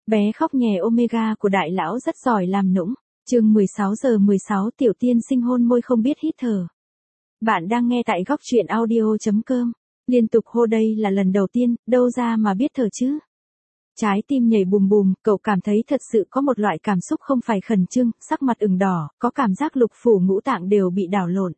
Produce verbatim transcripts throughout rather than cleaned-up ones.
Bé khóc nhè Omega của đại lão rất giỏi làm nũng. Chương mười sáu giờ mười sáu tiểu tiên sinh hôn môi không biết hít thở. Bạn đang nghe tại góc truyện audio chấm com. Liên tục hô đây là lần đầu tiên, đâu ra mà biết thở chứ. Trái tim nhảy bùm bùm, cậu cảm thấy thật sự có một loại cảm xúc không phải khẩn trương, sắc mặt ửng đỏ, có cảm giác lục phủ ngũ tạng đều bị đảo lộn.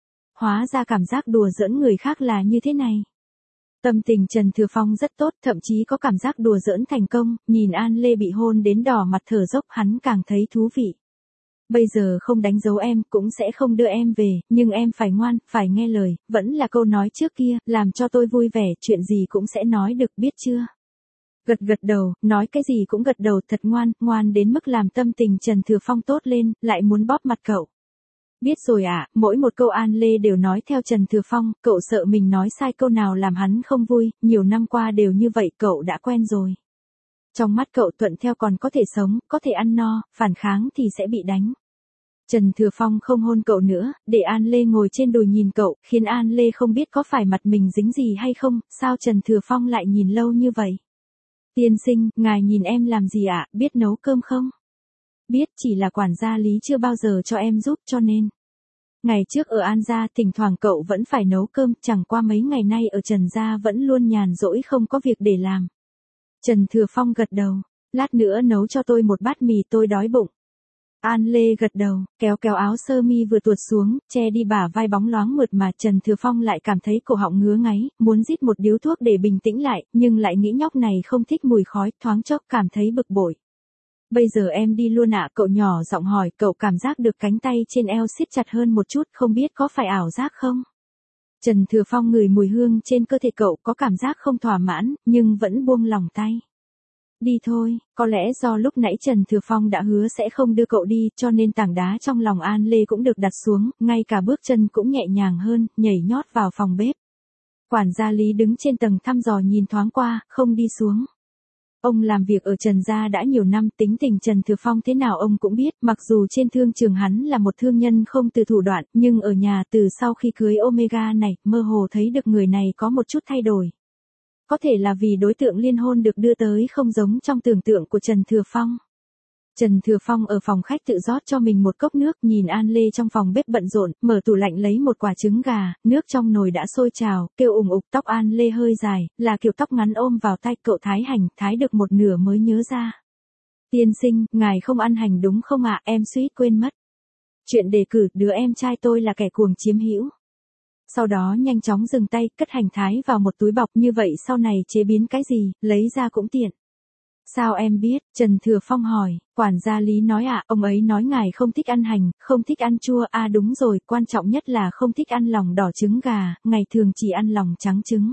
Hóa ra cảm giác đùa giỡn người khác là như thế này. Tâm tình Trần Thừa Phong rất tốt, thậm chí có cảm giác đùa giỡn thành công, nhìn An Lê bị hôn đến đỏ mặt thở dốc hắn càng thấy thú vị. Bây giờ không đánh dấu em, cũng sẽ không đưa em về, nhưng em phải ngoan, phải nghe lời, vẫn là câu nói trước kia, làm cho tôi vui vẻ, chuyện gì cũng sẽ nói được, biết chưa? Gật gật đầu, nói cái gì cũng gật đầu, thật ngoan, ngoan đến mức làm tâm tình Trần Thừa Phong tốt lên, lại muốn bóp mặt cậu. Biết rồi ạ, à, mỗi một câu An Lê đều nói theo Trần Thừa Phong, cậu sợ mình nói sai câu nào làm hắn không vui, nhiều năm qua đều như vậy, cậu đã quen rồi. Trong mắt cậu thuận theo còn có thể sống, có thể ăn no, phản kháng thì sẽ bị đánh. Trần Thừa Phong không hôn cậu nữa, để An Lê ngồi trên đùi nhìn cậu, khiến An Lê không biết có phải mặt mình dính gì hay không, sao Trần Thừa Phong lại nhìn lâu như vậy. Tiên sinh, ngài nhìn em làm gì ạ, à? Biết nấu cơm không? Biết, chỉ là quản gia Lý chưa bao giờ cho em giúp cho nên. Ngày trước ở An gia thỉnh thoảng cậu vẫn phải nấu cơm, chẳng qua mấy ngày nay ở Trần gia vẫn luôn nhàn rỗi không có việc để làm. Trần Thừa Phong gật đầu, lát nữa nấu cho tôi một bát mì, tôi đói bụng. An Lê gật đầu, kéo kéo áo sơ mi vừa tuột xuống, che đi bả vai bóng loáng mượt mà Trần Thừa Phong lại cảm thấy cổ họng ngứa ngáy, muốn rít một điếu thuốc để bình tĩnh lại, nhưng lại nghĩ nhóc này không thích mùi khói, thoáng chốc cảm thấy bực bội. Bây giờ em đi luôn ạ, cậu nhỏ giọng hỏi, cậu cảm giác được cánh tay trên eo siết chặt hơn một chút, không biết có phải ảo giác không? Trần Thừa Phong ngửi mùi hương trên cơ thể cậu, có cảm giác không thỏa mãn, nhưng vẫn buông lỏng tay. Đi thôi, có lẽ do lúc nãy Trần Thừa Phong đã hứa sẽ không đưa cậu đi, cho nên tảng đá trong lòng An Lê cũng được đặt xuống, ngay cả bước chân cũng nhẹ nhàng hơn, nhảy nhót vào phòng bếp. Quản gia Lý đứng trên tầng thăm dò nhìn thoáng qua, không đi xuống. Ông làm việc ở Trần gia đã nhiều năm, tính tình Trần Thừa Phong thế nào ông cũng biết, mặc dù trên thương trường hắn là một thương nhân không từ thủ đoạn, nhưng ở nhà từ sau khi cưới Omega này, mơ hồ thấy được người này có một chút thay đổi. Có thể là vì đối tượng liên hôn được đưa tới không giống trong tưởng tượng của Trần Thừa Phong. Trần Thừa Phong ở phòng khách tự rót cho mình một cốc nước, nhìn An Lê trong phòng bếp bận rộn, mở tủ lạnh lấy một quả trứng gà, nước trong nồi đã sôi trào, kêu ủng ục, tóc An Lê hơi dài, là kiểu tóc ngắn ôm vào tay, cậu thái hành, thái được một nửa mới nhớ ra. Tiên sinh, ngài không ăn hành đúng không ạ, em suýt quên mất. Chuyện đề cử, đứa em trai tôi là kẻ cuồng chiếm hữu. Sau đó nhanh chóng dừng tay, cất hành thái vào một túi bọc, như vậy sau này chế biến cái gì, lấy ra cũng tiện. Sao em biết? Trần Thừa Phong hỏi, quản gia Lý nói ạ, à, ông ấy nói ngài không thích ăn hành, không thích ăn chua, à đúng rồi, quan trọng nhất là không thích ăn lòng đỏ trứng gà, ngày thường chỉ ăn lòng trắng trứng.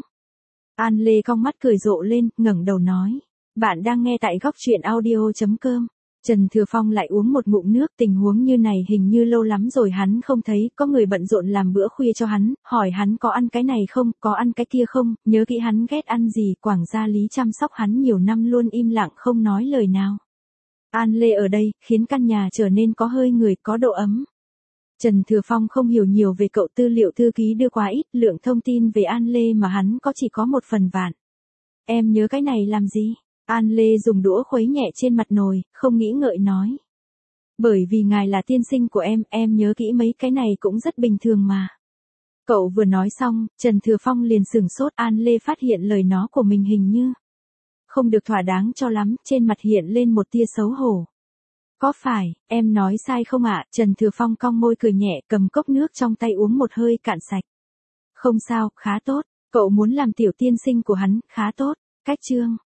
An Lê cong mắt cười rộ lên, ngẩng đầu nói, bạn đang nghe tại góc truyện audio chấm com. Trần Thừa Phong lại uống một ngụm nước, tình huống như này hình như lâu lắm rồi hắn không thấy, có người bận rộn làm bữa khuya cho hắn, hỏi hắn có ăn cái này không, có ăn cái kia không, nhớ kỹ hắn ghét ăn gì, quản gia Lý chăm sóc hắn nhiều năm luôn im lặng không nói lời nào. An Lê ở đây, khiến căn nhà trở nên có hơi người, có độ ấm. Trần Thừa Phong không hiểu nhiều về cậu, tư liệu thư ký đưa quá ít, lượng thông tin về An Lê mà hắn có chỉ có một phần vạn. Em nhớ cái này làm gì? An Lê dùng đũa khuấy nhẹ trên mặt nồi, không nghĩ ngợi nói. Bởi vì ngài là tiên sinh của em, em nhớ kỹ mấy cái này cũng rất bình thường mà. Cậu vừa nói xong, Trần Thừa Phong liền sửng sốt, An Lê phát hiện lời nó của mình hình như không được thỏa đáng cho lắm, trên mặt hiện lên một tia xấu hổ. Có phải, em nói sai không ạ? Trần Thừa Phong cong môi cười nhẹ, cầm cốc nước trong tay uống một hơi cạn sạch. Không sao, khá tốt, cậu muốn làm tiểu tiên sinh của hắn, khá tốt. Cách chương